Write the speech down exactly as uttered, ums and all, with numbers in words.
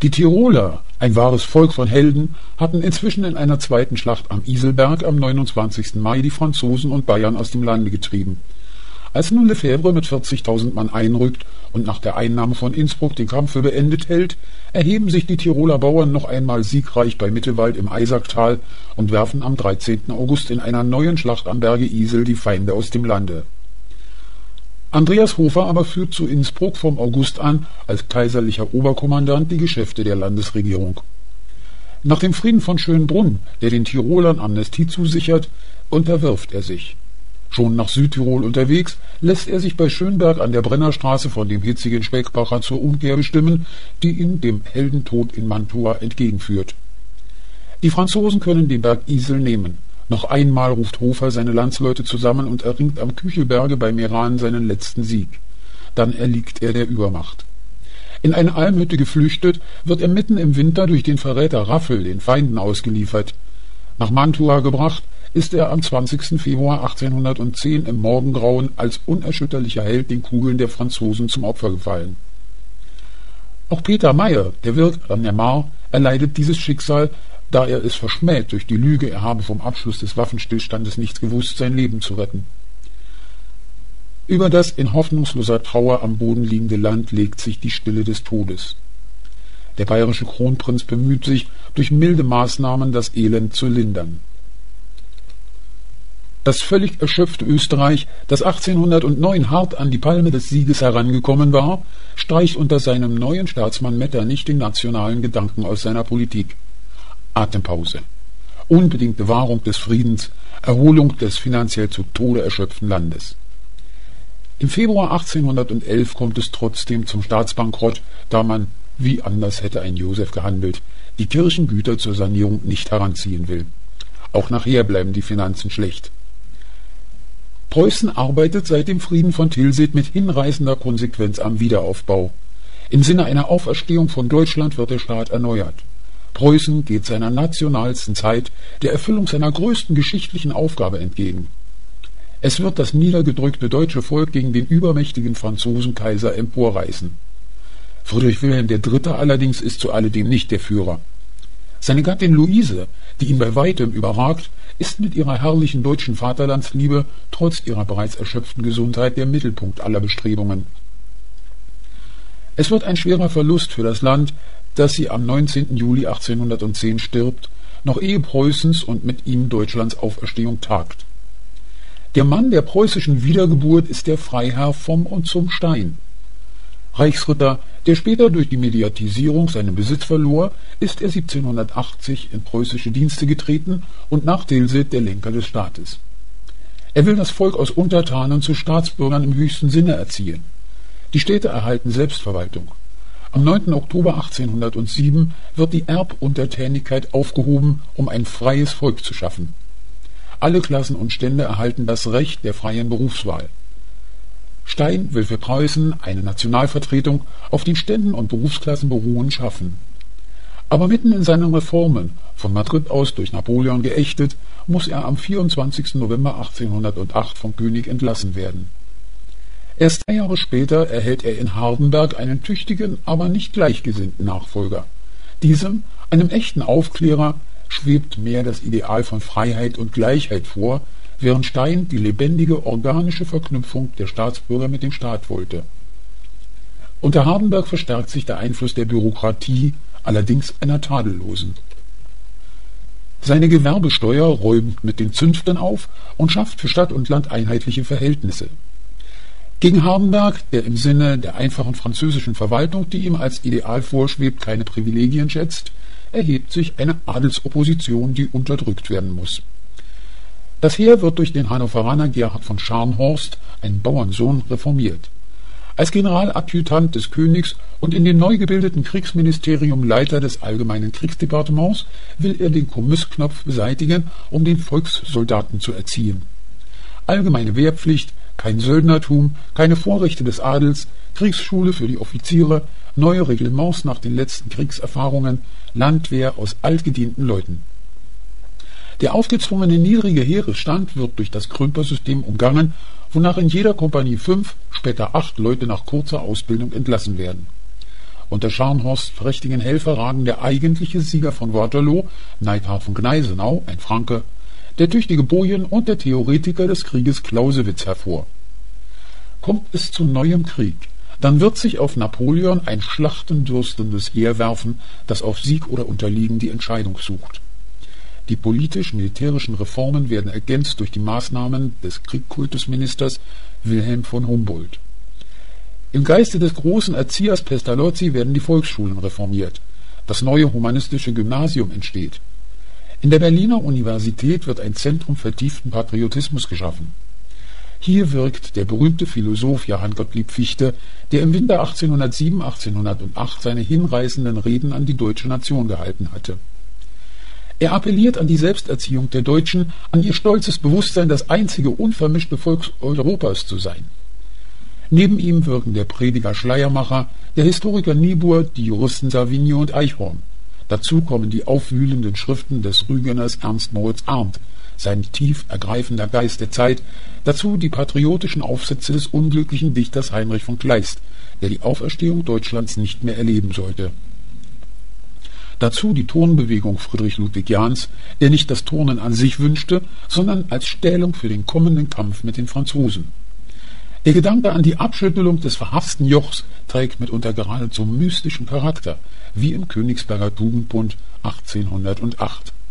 Die Tiroler, ein wahres Volk von Helden, hatten inzwischen in einer zweiten Schlacht am Iselberg am neunundzwanzigsten Mai die Franzosen und Bayern aus dem Lande getrieben. Als nun Lefebvre mit vierzigtausend Mann einrückt und nach der Einnahme von Innsbruck den Kampf für beendet hält, erheben sich die Tiroler Bauern noch einmal siegreich bei Mittelwald im Eisacktal und werfen am dreizehnten August in einer neuen Schlacht am Berge Isel die Feinde aus dem Lande. Andreas Hofer aber führt zu Innsbruck vom August an als kaiserlicher Oberkommandant die Geschäfte der Landesregierung. Nach dem Frieden von Schönbrunn, der den Tirolern Amnestie zusichert, unterwirft er sich. Schon nach Südtirol unterwegs, lässt er sich bei Schönberg an der Brennerstraße von dem hitzigen Speckbacher zur Umkehr bestimmen, die ihm dem Heldentod in Mantua entgegenführt. Die Franzosen können den Berg Isel nehmen. Noch einmal ruft Hofer seine Landsleute zusammen und erringt am Küchelberge bei Meran seinen letzten Sieg. Dann erliegt er der Übermacht. In eine Almhütte geflüchtet, wird er mitten im Winter durch den Verräter Raffel den Feinden ausgeliefert. Nach Mantua gebracht, ist er am zwanzigsten Februar achtzehnhundertzehn im Morgengrauen als unerschütterlicher Held den Kugeln der Franzosen zum Opfer gefallen. Auch Peter Meyer, der Wirt an der Mar, erleidet dieses Schicksal, da er es verschmäht, durch die Lüge, er habe vom Abschluss des Waffenstillstandes nichts gewusst, sein Leben zu retten. Über das in hoffnungsloser Trauer am Boden liegende Land legt sich die Stille des Todes. Der bayerische Kronprinz bemüht sich, durch milde Maßnahmen das Elend zu lindern. Das völlig erschöpfte Österreich, das achtzehnhundertneun hart an die Palme des Sieges herangekommen war, streicht unter seinem neuen Staatsmann Metternich den nationalen Gedanken aus seiner Politik. Atempause. Unbedingte Wahrung des Friedens, Erholung des finanziell zu Tode erschöpften Landes. Im Februar achtzehnhundertelf kommt es trotzdem zum Staatsbankrott, da man, wie anders hätte ein Joseph gehandelt, die Kirchengüter zur Sanierung nicht heranziehen will. Auch nachher bleiben die Finanzen schlecht. Preußen arbeitet seit dem Frieden von Tilsit mit hinreißender Konsequenz am Wiederaufbau. Im Sinne einer Auferstehung von Deutschland wird der Staat erneuert. Preußen geht seiner nationalsten Zeit, der Erfüllung seiner größten geschichtlichen Aufgabe entgegen. Es wird das niedergedrückte deutsche Volk gegen den übermächtigen Franzosenkaiser emporreißen. Friedrich Wilhelm der Dritte allerdings ist zu alledem nicht der Führer. Seine Gattin Luise, die ihn bei weitem überragt, ist mit ihrer herrlichen deutschen Vaterlandsliebe trotz ihrer bereits erschöpften Gesundheit der Mittelpunkt aller Bestrebungen. Es wird ein schwerer Verlust für das Land, dass sie am neunzehnten Juli achtzehnhundertzehn stirbt, noch ehe Preußens und mit ihm Deutschlands Auferstehung tagt. Der Mann der preußischen Wiedergeburt ist der Freiherr vom und zum Stein. Reichsritter, der später durch die Mediatisierung seinen Besitz verlor, ist er siebzehnhundertachtzig in preußische Dienste getreten und nach Tilsit der Lenker des Staates. Er will das Volk aus Untertanen zu Staatsbürgern im höchsten Sinne erziehen. Die Städte erhalten Selbstverwaltung. Am neunten Oktober achtzehnhundertsieben wird die Erbuntertänigkeit aufgehoben, um ein freies Volk zu schaffen. Alle Klassen und Stände erhalten das Recht der freien Berufswahl. Stein will für Preußen eine Nationalvertretung auf den Ständen und Berufsklassen beruhen schaffen. Aber mitten in seinen Reformen, von Madrid aus durch Napoleon geächtet, muss er am vierundzwanzigsten November achtzehnhundertacht vom König entlassen werden. Erst drei Jahre später erhält er in Hardenberg einen tüchtigen, aber nicht gleichgesinnten Nachfolger. Diesem, einem echten Aufklärer, schwebt mehr das Ideal von Freiheit und Gleichheit vor, während Stein die lebendige, organische Verknüpfung der Staatsbürger mit dem Staat wollte. Unter Hardenberg verstärkt sich der Einfluss der Bürokratie, allerdings einer tadellosen. Seine Gewerbesteuer räumt mit den Zünften auf und schafft für Stadt und Land einheitliche Verhältnisse. Gegen Hardenberg, der im Sinne der einfachen französischen Verwaltung, die ihm als Ideal vorschwebt, keine Privilegien schätzt, erhebt sich eine Adelsopposition, die unterdrückt werden muss. Das Heer wird durch den Hannoveraner Gerhard von Scharnhorst, einen Bauernsohn, reformiert. Als Generaladjutant des Königs und in dem neu gebildeten Kriegsministerium Leiter des allgemeinen Kriegsdepartements will er den Kommüssknopf beseitigen, um den Volkssoldaten zu erziehen. Allgemeine Wehrpflicht, kein Söldnertum, keine Vorrechte des Adels, Kriegsschule für die Offiziere, neue Reglements nach den letzten Kriegserfahrungen, Landwehr aus altgedienten Leuten. Der aufgezwungene niedrige Heeresstand wird durch das Krümpersystem umgangen, wonach in jeder Kompanie fünf, später acht Leute nach kurzer Ausbildung entlassen werden. Unter Scharnhorsts prächtigen Helfer ragen der eigentliche Sieger von Waterloo, Neidhard von Gneisenau, ein Franke, der tüchtige Bojen und der Theoretiker des Krieges Clausewitz hervor. Kommt es zu neuem Krieg, dann wird sich auf Napoleon ein schlachtendürstendes Heer werfen, das auf Sieg oder Unterliegen die Entscheidung sucht. Die politisch-militärischen Reformen werden ergänzt durch die Maßnahmen des Kultusministers Wilhelm von Humboldt. Im Geiste des großen Erziehers Pestalozzi werden die Volksschulen reformiert. Das neue humanistische Gymnasium entsteht. In der Berliner Universität wird ein Zentrum vertieften Patriotismus geschaffen. Hier wirkt der berühmte Philosoph Johann Gottlieb Fichte, der im Winter achtzehnhundertsieben bis achtzehnhundertacht seine hinreißenden Reden an die deutsche Nation gehalten hatte. Er appelliert an die Selbsterziehung der Deutschen, an ihr stolzes Bewusstsein, das einzige unvermischte Volk Europas zu sein. Neben ihm wirken der Prediger Schleiermacher, der Historiker Niebuhr, die Juristen Savigny und Eichhorn. Dazu kommen die aufwühlenden Schriften des Rügeners Ernst Moritz Arndt, sein tief ergreifender Geist der Zeit, dazu die patriotischen Aufsätze des unglücklichen Dichters Heinrich von Kleist, der die Auferstehung Deutschlands nicht mehr erleben sollte. Dazu die Turnbewegung Friedrich Ludwig Jahns, der nicht das Turnen an sich wünschte, sondern als Stählung für den kommenden Kampf mit den Franzosen. Der Gedanke an die Abschüttelung des verhassten Jochs trägt mitunter geradezu mystischen Charakter, wie im Königsberger Tugendbund achtzehnhundertacht.